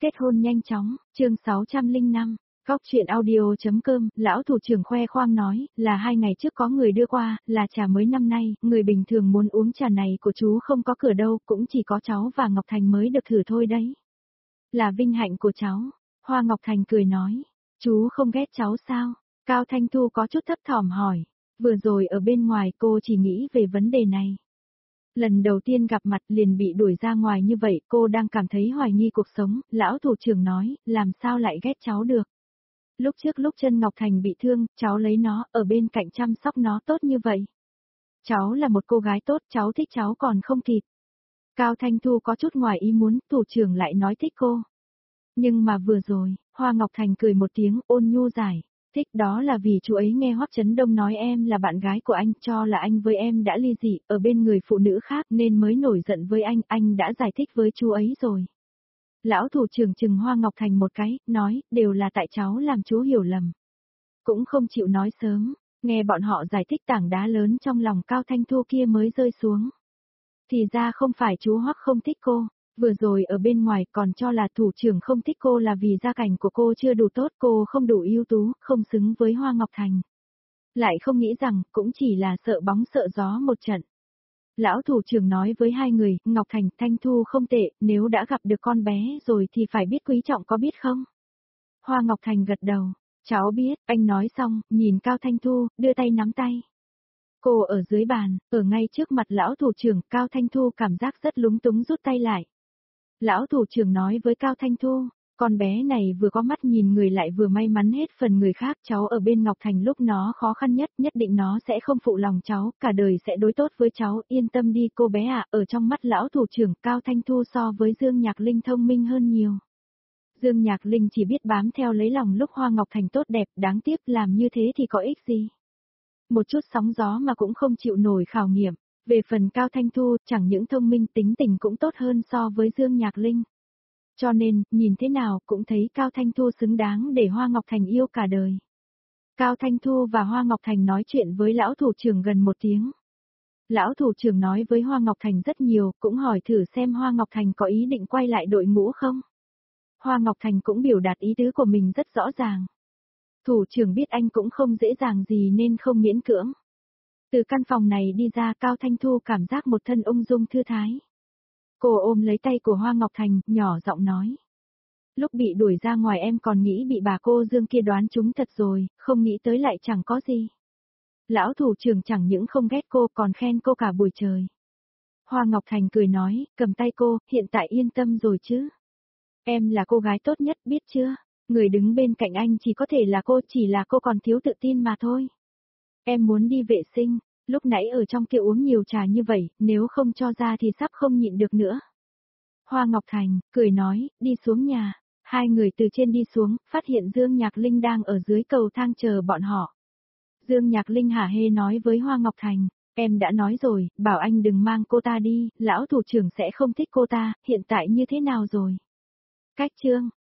kết hôn nhanh chóng, chương 605, Góc chuyện audio.com, lão thủ trưởng khoe khoang nói, là 2 ngày trước có người đưa qua, là trà mới năm nay, người bình thường muốn uống trà này của chú không có cửa đâu, cũng chỉ có cháu và Ngọc Thành mới được thử thôi đấy. Là vinh hạnh của cháu, Hoa Ngọc Thành cười nói, chú không ghét cháu sao? Cao Thanh Thu có chút thấp thỏm hỏi, vừa rồi ở bên ngoài cô chỉ nghĩ về vấn đề này. Lần đầu tiên gặp mặt liền bị đuổi ra ngoài như vậy, cô đang cảm thấy hoài nghi cuộc sống, lão thủ trưởng nói, làm sao lại ghét cháu được. Lúc trước lúc chân Ngọc Thành bị thương, cháu lấy nó, ở bên cạnh chăm sóc nó tốt như vậy. Cháu là một cô gái tốt, cháu thích cháu còn không kịp. Cao Thanh Thu có chút ngoài ý muốn, thủ trưởng lại nói thích cô. Nhưng mà vừa rồi, Hoa Ngọc Thành cười một tiếng, ôn nhu giải. Thích đó là vì chú ấy nghe Hoắc Chấn Đông nói em là bạn gái của anh, cho là anh với em đã ly dị, ở bên người phụ nữ khác nên mới nổi giận với anh đã giải thích với chú ấy rồi. Lão thủ trưởng chừng Hoa Ngọc Thành một cái, nói, đều là tại cháu làm chú hiểu lầm. Cũng không chịu nói sớm, nghe bọn họ giải thích tảng đá lớn trong lòng Cao Thanh Thu kia mới rơi xuống. Thì ra không phải chú Hoắc không thích cô. Vừa rồi ở bên ngoài còn cho là thủ trưởng không thích cô là vì gia cảnh của cô chưa đủ tốt, cô không đủ ưu tú, không xứng với Hoa Ngọc Thành. Lại không nghĩ rằng, cũng chỉ là sợ bóng sợ gió một trận. Lão thủ trưởng nói với hai người, Ngọc Thành, Thanh Thu không tệ, nếu đã gặp được con bé rồi thì phải biết quý trọng có biết không? Hoa Ngọc Thành gật đầu, cháu biết, anh nói xong, nhìn Cao Thanh Thu, đưa tay nắm tay. Cô ở dưới bàn, ở ngay trước mặt lão thủ trưởng, Cao Thanh Thu cảm giác rất lúng túng rút tay lại. Lão thủ trưởng nói với Cao Thanh Thu, con bé này vừa có mắt nhìn người lại vừa may mắn hết phần người khác, cháu ở bên Ngọc Thành lúc nó khó khăn nhất định nó sẽ không phụ lòng cháu, cả đời sẽ đối tốt với cháu, yên tâm đi cô bé ạ. Ở trong mắt lão thủ trưởng Cao Thanh Thu so với Dương Nhạc Linh thông minh hơn nhiều. Dương Nhạc Linh chỉ biết bám theo lấy lòng lúc Hoa Ngọc Thành tốt đẹp, đáng tiếc làm như thế thì có ích gì. Một chút sóng gió mà cũng không chịu nổi khảo nghiệm. Về phần Cao Thanh Thu, chẳng những thông minh tính tình cũng tốt hơn so với Dương Nhạc Linh. Cho nên, nhìn thế nào cũng thấy Cao Thanh Thu xứng đáng để Hoa Ngọc Thành yêu cả đời. Cao Thanh Thu và Hoa Ngọc Thành nói chuyện với lão thủ trưởng gần 1 tiếng. Lão thủ trưởng nói với Hoa Ngọc Thành rất nhiều, cũng hỏi thử xem Hoa Ngọc Thành có ý định quay lại đội ngũ không. Hoa Ngọc Thành cũng biểu đạt ý tứ của mình rất rõ ràng. Thủ trưởng biết anh cũng không dễ dàng gì nên không miễn cưỡng. Từ căn phòng này đi ra Cao Thanh Thu cảm giác một thân ung dung thư thái. Cô ôm lấy tay của Hoa Ngọc Thành, nhỏ giọng nói. Lúc bị đuổi ra ngoài em còn nghĩ bị bà cô Dương kia đoán trúng thật rồi, không nghĩ tới lại chẳng có gì. Lão thủ trưởng chẳng những không ghét cô còn khen cô cả buổi trời. Hoa Ngọc Thành cười nói, cầm tay cô, hiện tại yên tâm rồi chứ. Em là cô gái tốt nhất biết chưa, người đứng bên cạnh anh chỉ có thể là cô, chỉ là cô còn thiếu tự tin mà thôi. Em muốn đi vệ sinh, lúc nãy ở trong kia uống nhiều trà như vậy, nếu không cho ra thì sắp không nhịn được nữa. Hoa Ngọc Thành, cười nói, đi xuống nhà. Hai người từ trên đi xuống, phát hiện Dương Nhạc Linh đang ở dưới cầu thang chờ bọn họ. Dương Nhạc Linh hả hê nói với Hoa Ngọc Thành, em đã nói rồi, bảo anh đừng mang cô ta đi, lão thủ trưởng sẽ không thích cô ta, hiện tại như thế nào rồi? Cách chương,